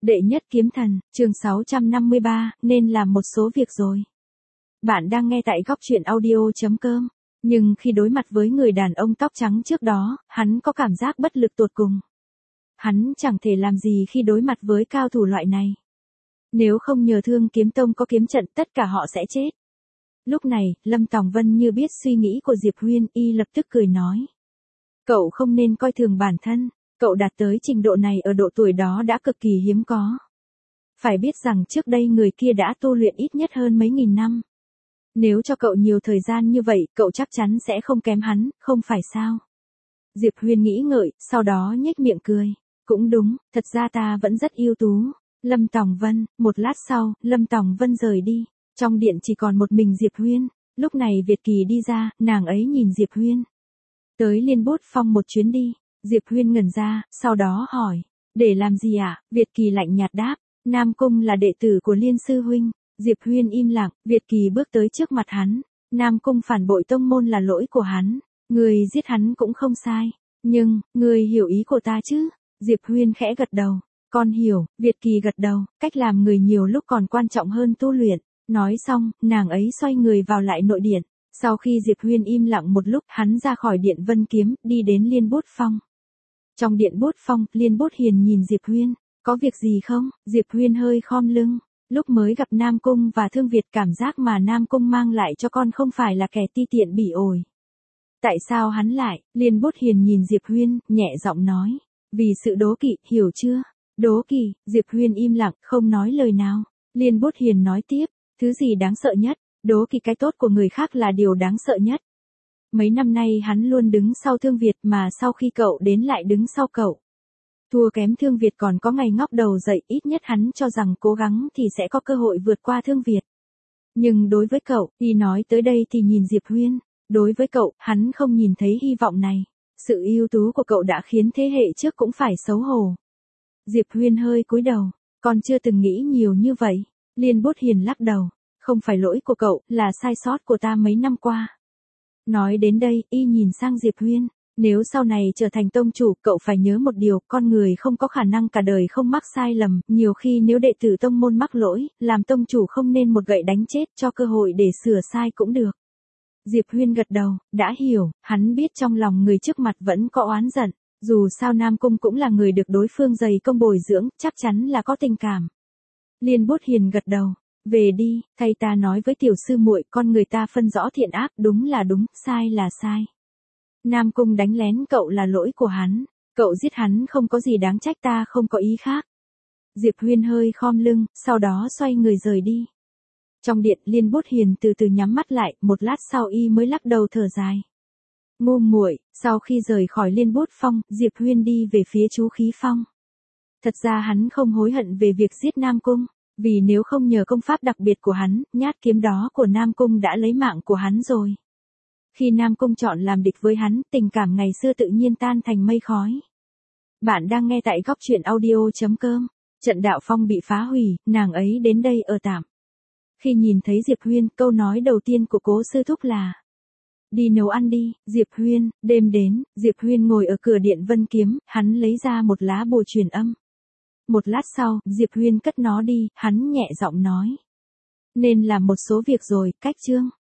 Đệ nhất kiếm thần, chương 653, nên làm một số việc rồi. Bạn đang nghe tại góc truyện audio.com. Nhưng khi đối mặt với người đàn ông tóc trắng trước đó, hắn có cảm giác bất lực tột cùng. Hắn chẳng thể làm gì khi đối mặt với cao thủ loại này. Nếu không nhờ Thương Kiếm Tông có kiếm trận, tất cả họ sẽ chết. Lúc này, Lâm Tòng Vân như biết suy nghĩ của Diệp Huyên, y lập tức cười nói. Cậu không nên coi thường bản thân, cậu đạt tới trình độ này ở độ tuổi đó đã cực kỳ hiếm có. Phải biết rằng trước đây người kia đã tu luyện ít nhất hơn mấy nghìn năm. Nếu cho cậu nhiều thời gian như vậy, cậu chắc chắn sẽ không kém hắn, không phải sao? Diệp Huyên nghĩ ngợi, sau đó nhếch miệng cười. Cũng đúng, thật ra ta vẫn rất ưu tú. Lâm Tòng Vân, một lát sau, Lâm Tòng Vân rời đi. Trong điện chỉ còn một mình Diệp Huyên. Lúc này Việt Kỳ đi ra, nàng ấy nhìn Diệp Huyên. Tới Liên Bốt Phong một chuyến đi. Diệp Huyên ngẩn ra, sau đó hỏi. Để làm gì ạ? Việt Kỳ lạnh nhạt đáp. Nam Cung là đệ tử của Liên Sư Huynh. Diệp Huyên im lặng, Việt Kỳ bước tới trước mặt hắn. Nam Cung phản bội tông môn là lỗi của hắn. Người giết hắn cũng không sai. Nhưng, người hiểu ý của ta chứ? Diệp Huyên khẽ gật đầu. Con hiểu, Việt Kỳ gật đầu, cách làm người nhiều lúc còn quan trọng hơn tu luyện. Nói xong, nàng ấy xoay người vào lại nội điện. Sau khi Diệp Huyên im lặng một lúc, hắn ra khỏi điện Vân Kiếm, đi đến Liên Bốt Phong. Trong điện Bốt Phong, Liên Bốt Hiền nhìn Diệp Huyên. Có việc gì không? Diệp Huyên hơi khom lưng. Lúc mới gặp Nam Cung và Thương Việt, cảm giác mà Nam Cung mang lại cho con không phải là kẻ ti tiện bỉ ổi. Tại sao hắn lại? Liên Bốt Hiền nhìn Diệp Huyên, nhẹ giọng nói. Vì sự đố kỵ, hiểu chưa? Đố kỵ? Diệp Huyên im lặng, không nói lời nào. Liên Bốt Hiền nói tiếp. Thứ gì đáng sợ nhất? Đố kỵ cái tốt của người khác là điều đáng sợ nhất. Mấy năm nay hắn luôn đứng sau Thương Việt, mà sau khi cậu đến lại đứng sau cậu. Thua kém Thương Việt còn có ngày ngóc đầu dậy, ít nhất hắn cho rằng cố gắng thì sẽ có cơ hội vượt qua Thương Việt. Nhưng đối với cậu, y nói tới đây thì nhìn Diệp Huyên, đối với cậu, hắn không nhìn thấy hy vọng này. Sự ưu tú của cậu đã khiến thế hệ trước cũng phải xấu hổ. Diệp Huyên hơi cúi đầu, con chưa từng nghĩ nhiều như vậy. Liên Bốt Hiền lắc đầu, không phải lỗi của cậu, là sai sót của ta mấy năm qua. Nói đến đây, y nhìn sang Diệp Huyên. Nếu sau này trở thành tông chủ, cậu phải nhớ một điều, con người không có khả năng cả đời không mắc sai lầm, nhiều khi nếu đệ tử tông môn mắc lỗi, làm tông chủ không nên một gậy đánh chết, cho cơ hội để sửa sai cũng được. Diệp Huyên gật đầu, đã hiểu, hắn biết trong lòng người trước mặt vẫn có oán giận, dù sao Nam Cung cũng là người được đối phương dày công bồi dưỡng, chắc chắn là có tình cảm. Liên Bốt Hiền gật đầu, về đi, thầy ta nói với tiểu sư muội, con người ta phân rõ thiện ác, đúng là đúng, sai là sai. Nam Cung đánh lén cậu là lỗi của hắn, cậu giết hắn không có gì đáng trách, ta không có ý khác. Diệp Huyên hơi khom lưng, sau đó xoay người rời đi. Trong điện, Liên Bốt Hiền từ từ nhắm mắt lại, một lát sau y mới lắc đầu thở dài. Ngu muội. Sau khi rời khỏi Liên Bốt Phong, Diệp Huyên đi về phía Chú Khí Phong. Thật ra hắn không hối hận về việc giết Nam Cung, vì nếu không nhờ công pháp đặc biệt của hắn, nhát kiếm đó của Nam Cung đã lấy mạng của hắn rồi. Khi Nam Cung chọn làm địch với hắn, tình cảm ngày xưa tự nhiên tan thành mây khói. Bạn đang nghe tại góc truyện audio.com. Trận đạo phong bị phá hủy, nàng ấy đến đây ở tạm. Khi nhìn thấy Diệp Huyên, câu nói đầu tiên của Cố sư thúc là: đi nấu ăn đi. Diệp Huyên. Đêm đến, Diệp Huyên ngồi ở cửa điện Vân Kiếm, hắn lấy ra một lá bùa truyền âm. Một lát sau, Diệp Huyên cất nó đi, hắn nhẹ giọng nói. Nên làm một số việc rồi, cách chương.